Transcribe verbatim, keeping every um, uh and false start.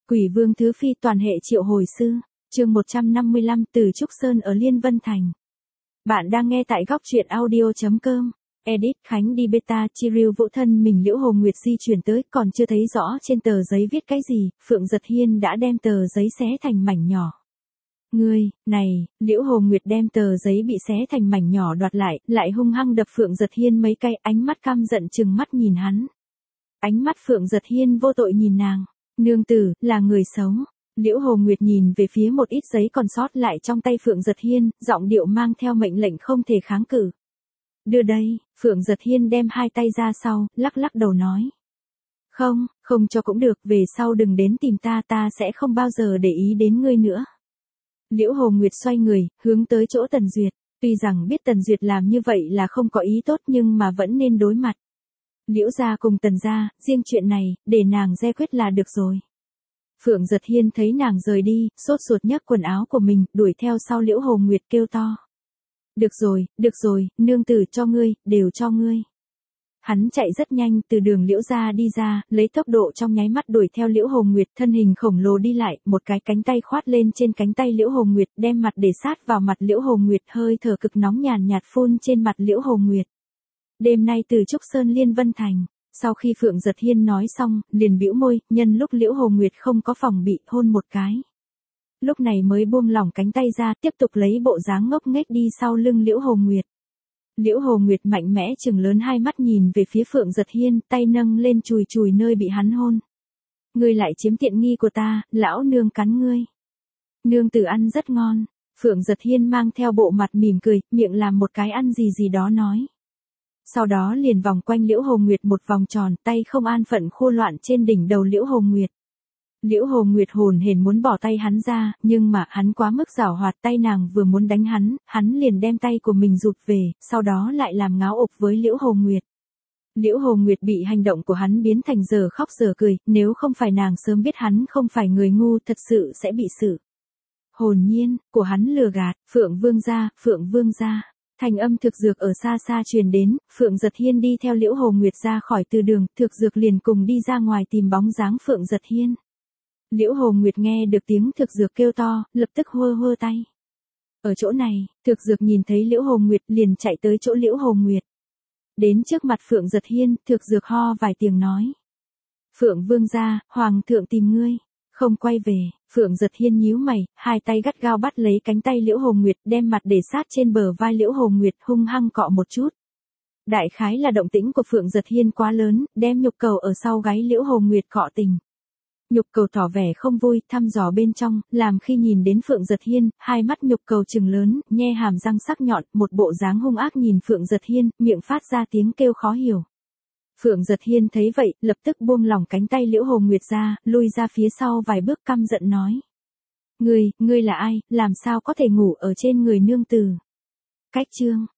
Quỷ vương thứ phi toàn hệ triệu hồi sư, chương một trăm năm mươi lăm từ Trúc Sơn ở Liên Vân Thành. Bạn đang nghe tại góc truyện audio.com. Edit Khánh đi beta Chiriu Vũ thân mình Liễu Hồ Nguyệt di chuyển tới, còn chưa thấy rõ trên tờ giấy viết cái gì, Phượng Giật Hiên đã đem tờ giấy xé thành mảnh nhỏ. Ngươi, này, Liễu Hồ Nguyệt đem tờ giấy bị xé thành mảnh nhỏ đoạt lại, lại hung hăng đập Phượng Giật Hiên mấy cái, ánh mắt căm giận trừng mắt nhìn hắn. Ánh mắt Phượng Giật Hiên vô tội nhìn nàng. Nương tử, là người xấu. Liễu Hồ Nguyệt nhìn về phía một ít giấy còn sót lại trong tay Phượng Giật Hiên, giọng điệu mang theo mệnh lệnh không thể kháng cự. Đưa đây, Phượng Giật Hiên đem hai tay ra sau, lắc lắc đầu nói. Không, không cho cũng được, về sau đừng đến tìm ta, ta sẽ không bao giờ để ý đến ngươi nữa. Liễu Hồ Nguyệt xoay người, hướng tới chỗ Tần Duyệt, tuy rằng biết Tần Duyệt làm như vậy là không có ý tốt nhưng mà vẫn nên đối mặt. Liễu gia cùng Tần gia, riêng chuyện này, để nàng giải quyết là được rồi. Phượng Giật Hiên thấy nàng rời đi, sốt ruột nhấc quần áo của mình, đuổi theo sau Liễu Hồ Nguyệt kêu to. Được rồi, được rồi, nương tử cho ngươi, đều cho ngươi. Hắn chạy rất nhanh từ đường Liễu gia đi ra, lấy tốc độ trong nháy mắt đuổi theo Liễu Hồ Nguyệt, thân hình khổng lồ đi lại, một cái cánh tay khoát lên trên cánh tay Liễu Hồ Nguyệt, đem mặt để sát vào mặt Liễu Hồ Nguyệt, hơi thở cực nóng nhàn nhạt phun trên mặt Liễu Hồ Nguyệt. Đêm nay từ Trúc Sơn Liên Vân Thành, sau khi Phượng Giật Hiên nói xong, liền bĩu môi, nhân lúc Liễu Hồ Nguyệt không có phòng bị, hôn một cái. Lúc này mới buông lỏng cánh tay ra, tiếp tục lấy bộ dáng ngốc nghếch đi sau lưng Liễu Hồ Nguyệt. Liễu Hồ Nguyệt mạnh mẽ trừng lớn hai mắt nhìn về phía Phượng Giật Hiên, tay nâng lên chùi chùi nơi bị hắn hôn. Ngươi lại chiếm tiện nghi của ta, lão nương cắn ngươi. Nương tử ăn rất ngon. Phượng Giật Hiên mang theo bộ mặt mỉm cười, miệng làm một cái ăn gì gì đó nói. Sau đó liền vòng quanh Liễu Hồ Nguyệt một vòng tròn, tay không an phận khua loạn trên đỉnh đầu Liễu Hồ Nguyệt. Liễu Hồ Nguyệt hồn hển muốn bỏ tay hắn ra, nhưng mà hắn quá mức giảo hoạt, tay nàng vừa muốn đánh hắn, hắn liền đem tay của mình rụt về, sau đó lại làm ngáo ộp với Liễu Hồ Nguyệt. Liễu Hồ Nguyệt bị hành động của hắn biến thành giờ khóc giờ cười, nếu không phải nàng sớm biết hắn không phải người ngu, thật sự sẽ bị xử. Hồn nhiên, của hắn lừa gạt, Phượng Vương gia, Phượng Vương gia. Thành âm thực dược ở xa xa truyền đến, Phượng Giật Hiên đi theo Liễu Hồ Nguyệt ra khỏi từ đường, thực dược liền cùng đi ra ngoài tìm bóng dáng Phượng Giật Hiên. Liễu Hồ Nguyệt nghe được tiếng thực dược kêu to, lập tức hơ hơ tay. Ở chỗ này, thực dược nhìn thấy Liễu Hồ Nguyệt liền chạy tới chỗ Liễu Hồ Nguyệt. Đến trước mặt Phượng Giật Hiên, thực dược ho vài tiếng nói. Phượng Vương gia, Hoàng thượng tìm ngươi. Không quay về, Phượng Giật Hiên nhíu mày, hai tay gắt gao bắt lấy cánh tay Liễu Hồ Nguyệt, đem mặt để sát trên bờ vai Liễu Hồ Nguyệt, hung hăng cọ một chút. Đại khái là động tĩnh của Phượng Giật Hiên quá lớn, đem nhục cầu ở sau gáy Liễu Hồ Nguyệt cọ tình. Nhục cầu tỏ vẻ không vui, thăm dò bên trong, làm khi nhìn đến Phượng Giật Hiên, hai mắt nhục cầu trừng lớn, nhe hàm răng sắc nhọn, một bộ dáng hung ác nhìn Phượng Giật Hiên, miệng phát ra tiếng kêu khó hiểu. Phượng Giật Hiên thấy vậy, lập tức buông lỏng cánh tay Liễu Hồ Nguyệt ra, lui ra phía sau vài bước căm giận nói. Ngươi, ngươi là ai, làm sao có thể ngủ ở trên người nương tử? Cách chương.